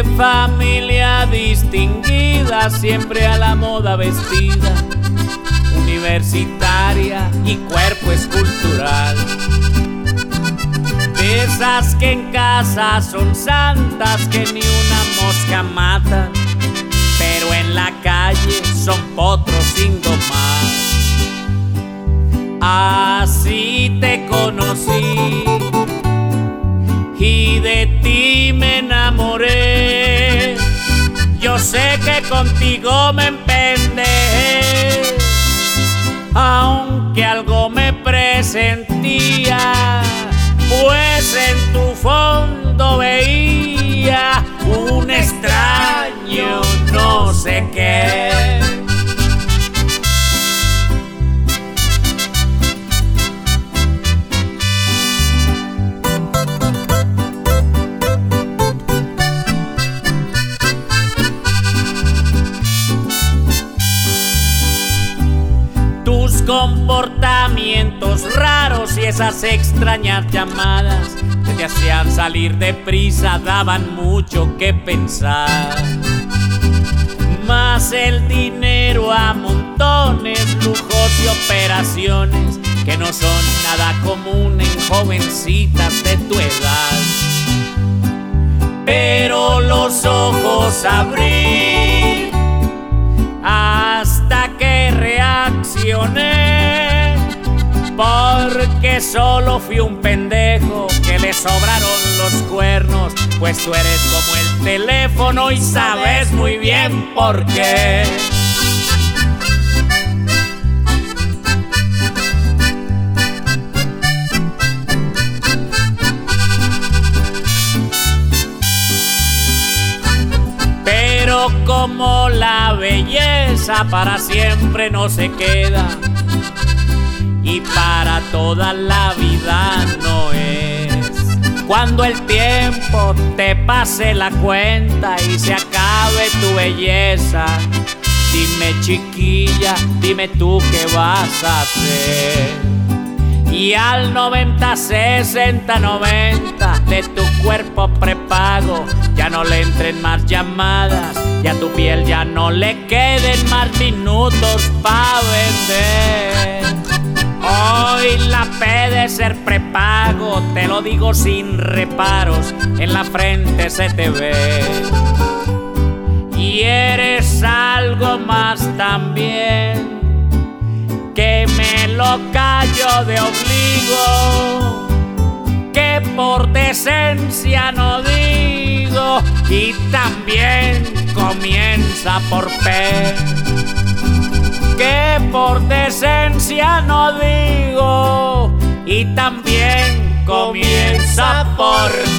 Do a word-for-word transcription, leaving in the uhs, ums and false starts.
De familia distinguida, siempre a la moda vestida, universitaria y cuerpo escultural. De esas que en casa son santas, que ni una mosca matan, pero en la calle son potros sin domar. Así te conocí y de ti me enamoré. Yo sé que contigo me empendejé, aunque algo me presentía, pues en tu fondo veía un extraño no sé qué. Tus comportamientos raros y esas extrañas llamadas que te hacían salir deprisa daban mucho que pensar. Más el dinero a montones, lujos y operaciones que no son nada común en jovencitas de tu edad. Pero los ojos abrí hasta que reaccioné, porque solo fui un pendejo que le sobraron los cuernos, pues tú eres como el teléfono y sabes muy bien por qué. Pero como la belleza para siempre no se queda y para toda la vida no es, cuando el tiempo te pase la cuenta y se acabe tu belleza, dime chiquilla, dime tú qué vas a hacer. Y al noventa, sesenta, noventa de tu cuerpo prepago ya no le entren más llamadas, y a tu piel ya no le queden más minutos pa' vender. Hoy la P de ser prepago, te lo digo sin reparos, en la frente se te ve. Y eres algo más también, que me lo callo de obligo, que por decencia no digo, y también comienza por P, que por decencia no digo, y también comienza por